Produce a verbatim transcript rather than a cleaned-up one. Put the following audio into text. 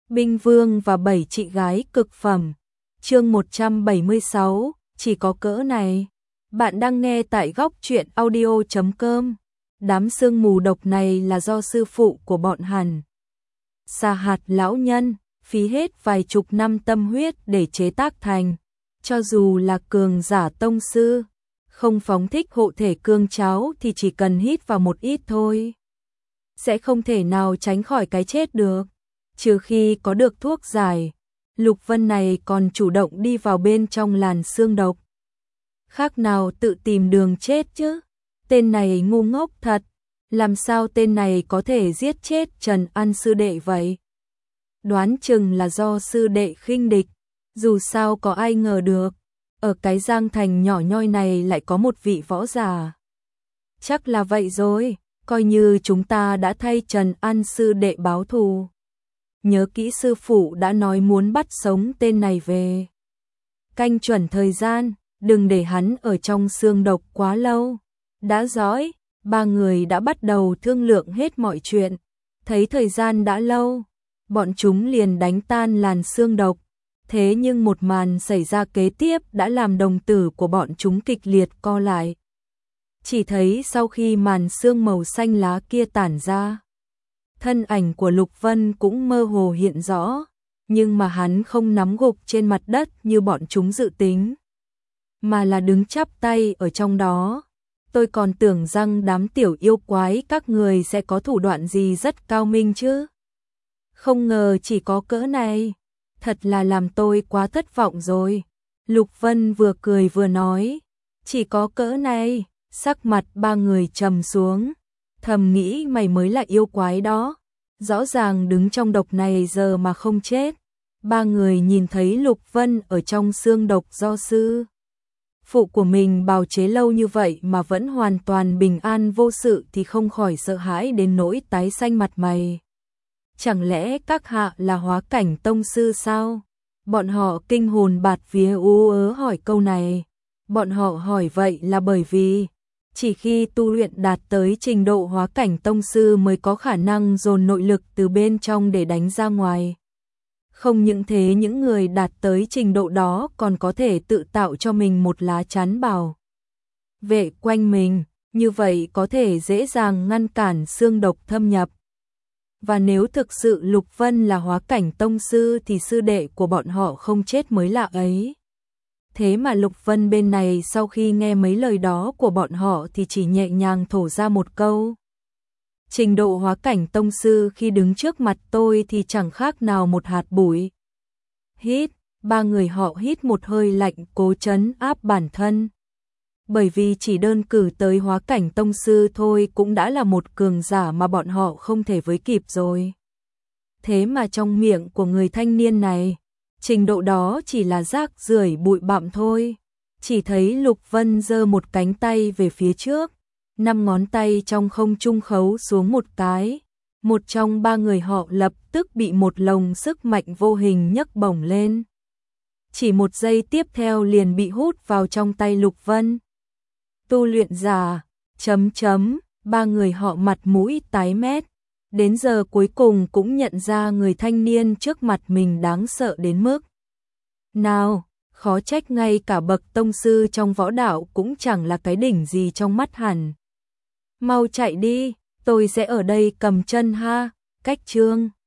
Binh Vương và bảy chị gái cực phẩm. Chương một trăm bảy mươi sáu, chỉ có cỡ này. Bạn đang nghe tại góc truyện audio chấm com. Đám sương mù độc này là do sư phụ của bọn Hàn Sa Hạt lão nhân phí hết vài chục năm tâm huyết để chế tác thành. Cho dù là cường giả tông sư, không phóng thích hộ thể cương cháo thì chỉ cần hít vào một ít thôi, sẽ không thể nào tránh khỏi cái chết được. Trừ khi có được thuốc giải, Lục Vân này còn chủ động đi vào bên trong làn xương độc. Khác nào tự tìm đường chết chứ. Tên này ngu ngốc thật. Làm sao tên này có thể giết chết Trần An sư đệ vậy? Đoán chừng là do sư đệ khinh địch. Dù sao có ai ngờ được, ở cái Giang Thành nhỏ nhoi này lại có một vị võ giả. Chắc là vậy rồi, coi như chúng ta đã thay Trần An sư đệ báo thù. Nhớ kỹ sư phụ đã nói muốn bắt sống tên này về. Canh chuẩn thời gian, đừng để hắn ở trong xương độc quá lâu. Đã dõi, ba người đã bắt đầu thương lượng hết mọi chuyện. Thấy thời gian đã lâu, bọn chúng liền đánh tan làn xương độc. Thế nhưng một màn xảy ra kế tiếp đã làm đồng tử của bọn chúng kịch liệt co lại. Chỉ thấy sau khi màn xương màu xanh lá kia tản ra, thân ảnh của Lục Vân cũng mơ hồ hiện rõ, nhưng mà hắn không nắm gục trên mặt đất như bọn chúng dự tính, mà là đứng chắp tay ở trong đó. Tôi còn tưởng rằng đám tiểu yêu quái các người sẽ có thủ đoạn gì rất cao minh chứ. Không ngờ chỉ có cỡ này, thật là làm tôi quá thất vọng rồi. Lục Vân vừa cười vừa nói, chỉ có cỡ này, sắc mặt ba người trầm xuống. Thầm nghĩ mày mới là yêu quái đó, rõ ràng đứng trong độc này giờ mà không chết. Ba người nhìn thấy Lục Vân ở trong xương độc do sư phụ của mình bào chế lâu như vậy mà vẫn hoàn toàn bình an vô sự thì không khỏi sợ hãi đến nỗi tái xanh mặt mày. Chẳng lẽ các hạ là hóa cảnh tông sư sao? Bọn họ kinh hồn bạt vía ú ớ hỏi câu này. Bọn họ hỏi vậy là bởi vì chỉ khi tu luyện đạt tới trình độ hóa cảnh tông sư mới có khả năng dồn nội lực từ bên trong để đánh ra ngoài. Không những thế, những người đạt tới trình độ đó còn có thể tự tạo cho mình một lá chắn bảo vệ quanh mình, như vậy có thể dễ dàng ngăn cản xương độc thâm nhập. Và nếu thực sự Lục Vân là hóa cảnh tông sư thì sư đệ của bọn họ không chết mới lạ ấy. Thế mà Lục Vân bên này sau khi nghe mấy lời đó của bọn họ thì chỉ nhẹ nhàng thổ ra một câu. Trình độ hóa cảnh tông sư khi đứng trước mặt tôi thì chẳng khác nào một hạt bụi. Hít, ba người họ hít một hơi lạnh cố trấn áp bản thân. Bởi vì chỉ đơn cử tới hóa cảnh tông sư thôi cũng đã là một cường giả mà bọn họ không thể với kịp rồi. Thế mà trong miệng của người thanh niên này, trình độ đó chỉ là rác rưởi bụi bặm thôi. Chỉ thấy Lục Vân giơ một cánh tay về phía trước, năm ngón tay trong không trung khấu xuống một cái. Một trong ba người họ lập tức bị một lồng sức mạnh vô hình nhấc bổng lên. Chỉ một giây tiếp theo liền bị hút vào trong tay Lục Vân. Tu luyện giả, chấm chấm, ba người họ mặt mũi tái mét. Đến giờ cuối cùng cũng nhận ra người thanh niên trước mặt mình đáng sợ đến mức nào, khó trách ngay cả bậc tông sư trong võ đạo cũng chẳng là cái đỉnh gì trong mắt hẳn. Mau chạy đi, tôi sẽ ở đây cầm chân ha, cách chương.